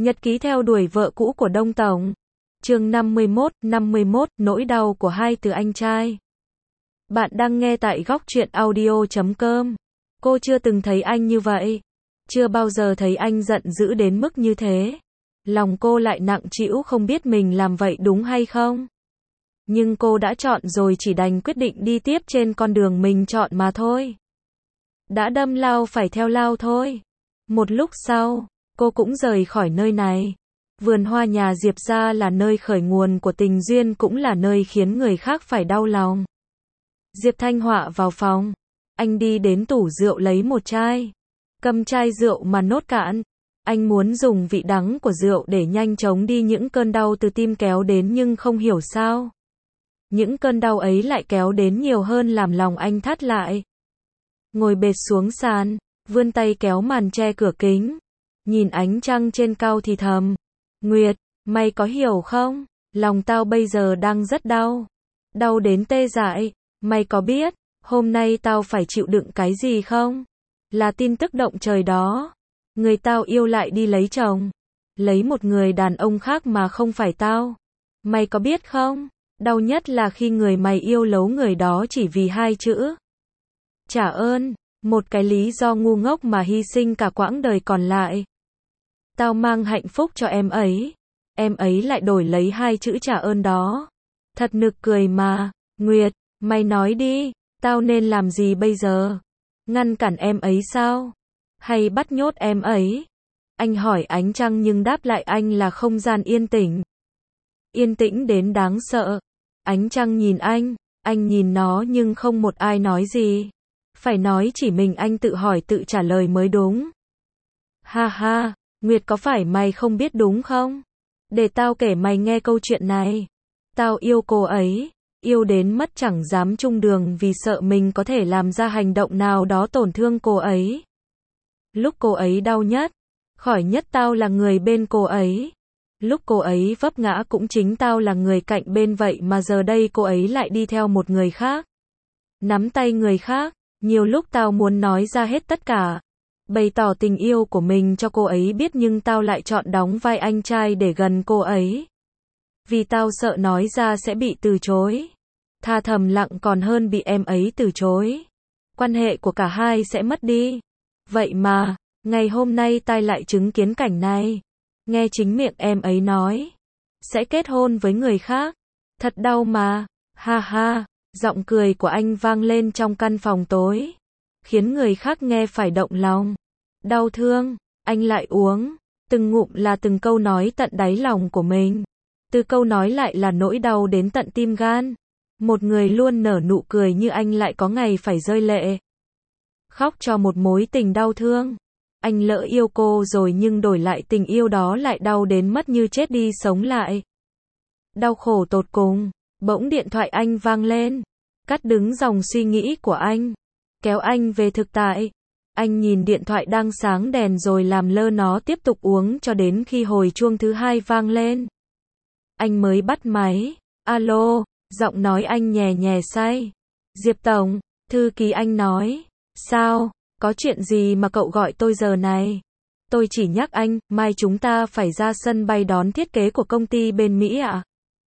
Nhật ký theo đuổi vợ cũ của Đông Tổng. Chương 51, nỗi đau của hai từ anh trai. Bạn đang nghe tại góc truyện audio.com. Cô chưa từng thấy anh như vậy. Chưa bao giờ thấy anh giận dữ đến mức như thế. Lòng cô lại nặng trĩu không biết mình làm vậy đúng hay không. Nhưng cô đã chọn rồi, chỉ đành quyết định đi tiếp trên con đường mình chọn mà thôi. Đã đâm lao phải theo lao thôi. Một lúc sau, cô cũng rời khỏi nơi này. Vườn hoa nhà Diệp gia là nơi khởi nguồn của tình duyên, cũng là nơi khiến người khác phải đau lòng. Diệp Thanh Họa vào phòng. Anh đi đến tủ rượu lấy một chai. Cầm chai rượu mà nốt cạn. Anh muốn dùng vị đắng của rượu để nhanh chóng đi những cơn đau từ tim kéo đến, nhưng không hiểu sao. Những cơn đau ấy lại kéo đến nhiều hơn, làm lòng anh thắt lại. Ngồi bệt xuống sàn, vươn tay kéo màn che cửa kính. Nhìn ánh trăng trên cao thì thầm. Nguyệt, mày có hiểu không? Lòng tao bây giờ đang rất đau. Đau đến tê dại. Mày có biết, hôm nay tao phải chịu đựng cái gì không? Là tin tức động trời đó. Người tao yêu lại đi lấy chồng. Lấy một người đàn ông khác mà không phải tao. Mày có biết không? Đau nhất là khi người mày yêu lấu người đó chỉ vì hai chữ trả ơn. Một cái lý do ngu ngốc mà hy sinh cả quãng đời còn lại. Tao mang hạnh phúc cho em ấy lại đổi lấy hai chữ trả ơn đó. Thật nực cười mà. Nguyệt, mày nói đi, tao nên làm gì bây giờ? Ngăn cản em ấy sao? Hay bắt nhốt em ấy? Anh hỏi ánh trăng nhưng đáp lại anh là không gian yên tĩnh. Yên tĩnh đến đáng sợ. Ánh trăng nhìn anh nhìn nó nhưng không một ai nói gì. Phải nói chỉ mình anh tự hỏi tự trả lời mới đúng. Ha ha, Nguyệt, có phải mày không biết đúng không? Để tao kể mày nghe câu chuyện này. Tao yêu cô ấy, yêu đến mất chẳng dám chung đường vì sợ mình có thể làm ra hành động nào đó tổn thương cô ấy. Lúc cô ấy đau nhất, khỏi nhất tao là người bên cô ấy. Lúc cô ấy vấp ngã cũng chính tao là người cạnh bên, vậy mà giờ đây cô ấy lại đi theo một người khác. Nắm tay người khác, nhiều lúc tao muốn nói ra hết tất cả. Bày tỏ tình yêu của mình cho cô ấy biết, nhưng tao lại chọn đóng vai anh trai để gần cô ấy. Vì tao sợ nói ra sẽ bị từ chối. Tha thầm lặng còn hơn bị em ấy từ chối. Quan hệ của cả hai sẽ mất đi. Vậy mà, ngày hôm nay tai lại chứng kiến cảnh này. Nghe chính miệng em ấy nói sẽ kết hôn với người khác. Thật đau mà. Ha ha, giọng cười của anh vang lên trong căn phòng tối, khiến người khác nghe phải động lòng. Đau thương, anh lại uống. Từng ngụm là từng câu nói tận đáy lòng của mình. Từ câu nói lại là nỗi đau đến tận tim gan. Một người luôn nở nụ cười như anh lại có ngày phải rơi lệ. Khóc cho một mối tình đau thương. Anh lỡ yêu cô rồi nhưng đổi lại tình yêu đó lại đau đến mất như chết đi sống lại. Đau khổ tột cùng. Bỗng điện thoại anh vang lên. Cắt đứng dòng suy nghĩ của anh. Kéo anh về thực tại. Anh nhìn điện thoại đang sáng đèn rồi làm lơ nó, tiếp tục uống cho đến khi hồi chuông thứ hai vang lên. Anh mới bắt máy. Alo, giọng nói anh nhè nhè say. Diệp Tổng, thư ký anh nói. Sao, có chuyện gì mà cậu gọi tôi giờ này? Tôi chỉ nhắc anh, mai chúng ta phải ra sân bay đón thiết kế của công ty bên Mỹ ạ.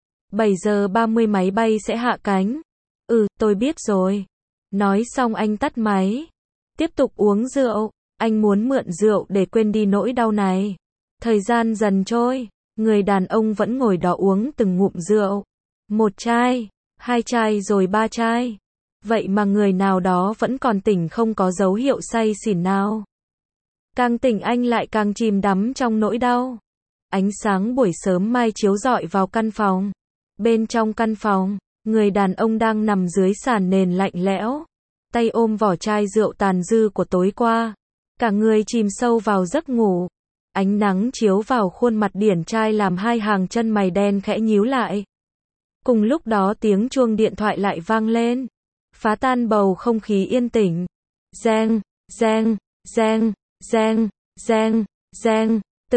7 giờ 30 máy bay sẽ hạ cánh. Tôi biết rồi. Nói xong anh tắt máy. Tiếp tục uống rượu. Anh muốn mượn rượu để quên đi nỗi đau này. Thời gian dần trôi. Người đàn ông vẫn ngồi đó uống từng ngụm rượu. 1 chai, 2 chai rồi 3 chai. Vậy mà người nào đó vẫn còn tỉnh, không có dấu hiệu say xỉn nào. Càng tỉnh anh lại càng chìm đắm trong nỗi đau. Ánh sáng buổi sớm mai chiếu rọi vào căn phòng. Bên trong căn phòng, người đàn ông đang nằm dưới sàn nền lạnh lẽo. Tay ôm vỏ chai rượu tàn dư của tối qua. Cả người chìm sâu vào giấc ngủ. Ánh nắng chiếu vào khuôn mặt điển trai làm hai hàng chân mày đen khẽ nhíu lại. Cùng lúc đó tiếng chuông điện thoại lại vang lên. Phá tan bầu không khí yên tĩnh. Reng, reng, reng, reng, reng, reng.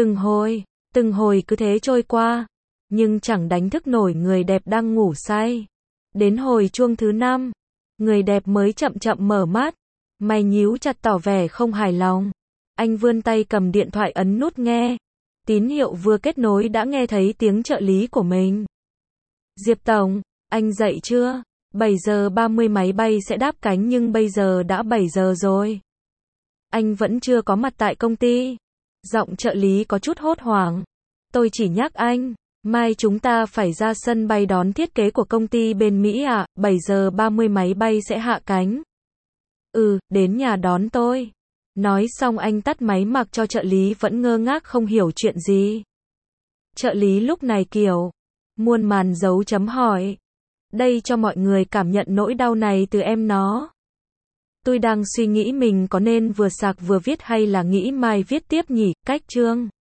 Từng hồi cứ thế trôi qua. Nhưng chẳng đánh thức nổi người đẹp đang ngủ say. Đến hồi chuông thứ 5, người đẹp mới chậm chậm mở mắt. Mày nhíu chặt tỏ vẻ không hài lòng. Anh vươn tay cầm điện thoại ấn nút nghe. Tín hiệu vừa kết nối đã nghe thấy tiếng trợ lý của mình. Diệp Tổng, anh dậy chưa? 7 giờ 30 máy bay sẽ đáp cánh nhưng bây giờ đã 7 giờ rồi. Anh vẫn chưa có mặt tại công ty. Giọng trợ lý có chút hốt hoảng. Tôi chỉ nhắc anh, mai chúng ta phải ra sân bay đón thiết kế của công ty bên Mỹ à, 7 giờ 30 máy bay sẽ hạ cánh. Đến nhà đón tôi. Nói xong anh tắt máy mặc cho trợ lý vẫn ngơ ngác không hiểu chuyện gì. Trợ lý lúc này kiểu muôn màn dấu chấm hỏi. Đây cho mọi người cảm nhận nỗi đau này từ em nó. Tôi đang suy nghĩ mình có nên vừa sạc vừa viết hay là nghĩ mai viết tiếp nhỉ, cách chương.